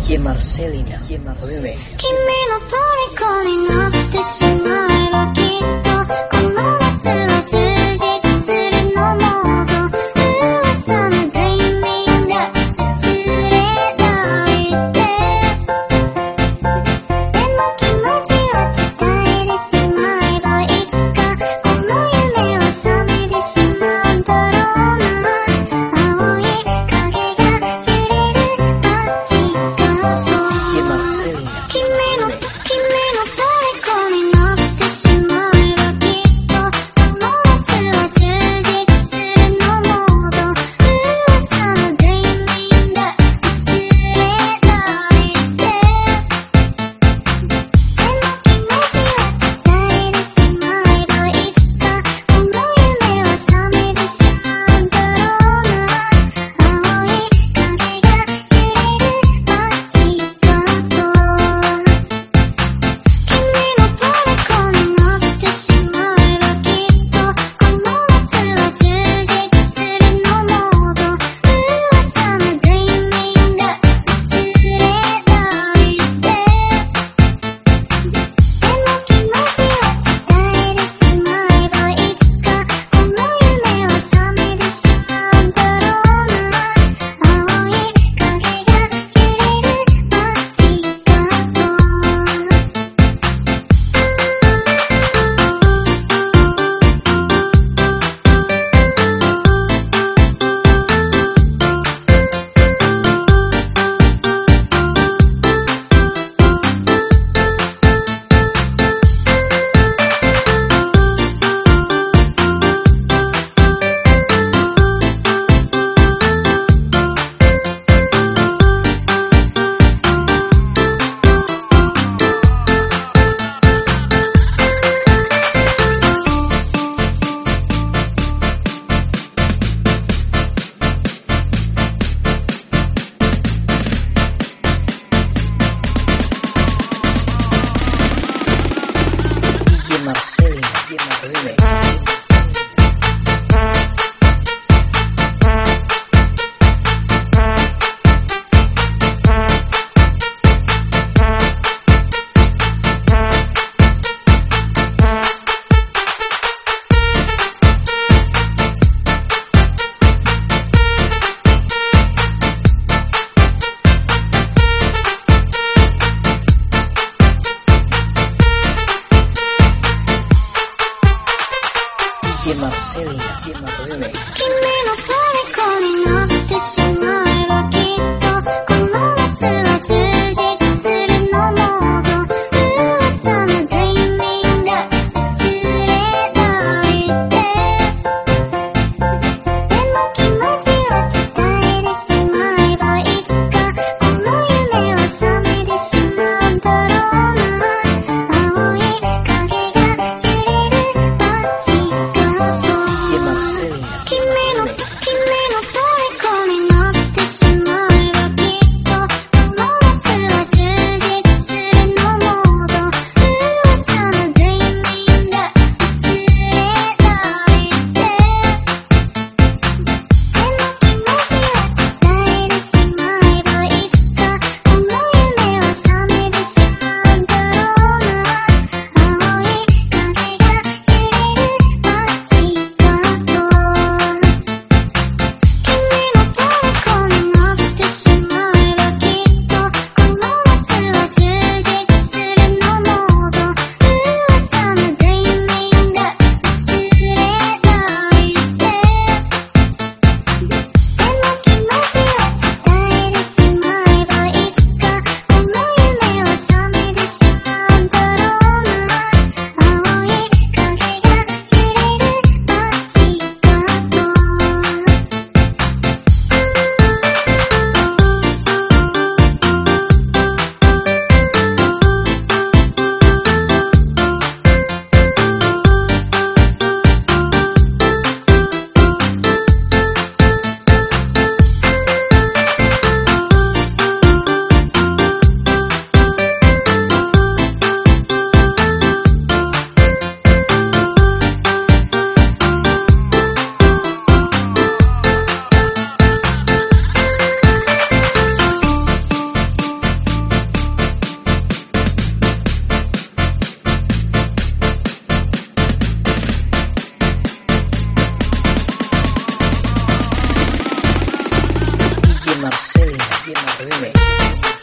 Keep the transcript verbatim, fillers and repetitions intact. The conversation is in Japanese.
ジェマルセリナリメイク。君の虜になってしまえばきっとこの夏は充実するのモード。噂の Dreaming が忘れないで。でも気持ちを伝えてしまえばいつかこの夢は覚めてしまうんだろうな。青い影が揺れる街角。 ジェマルセリナ君の君の虜になってしまえばきっとこの夏は充実するのモード。噂の Dreaming が忘れないで。でも気持ちは伝えてしまえばいつかこの夢は覚めてしまうんだろうな。青い影が揺れる街角。君の虜になってしまえばきっとこの夏は充実するのモード。噂の Dreaming が忘れないで。でも気持ちは伝えてしまえばいつかこの夢は覚めてしまうんだろうな。青い影が揺れる街角。 ジェマルセリナリメイク。ジェマルセリナリメイク。 君の虜になってしまえばきっとこの夏は充実するのモード。噂の Dreaming が忘れないで。でも気持ちを伝えてしまえばいつかこの夢は覚めてしまうんだろうな。青い影が揺れる街角。 ジェマルセリナ君の Remix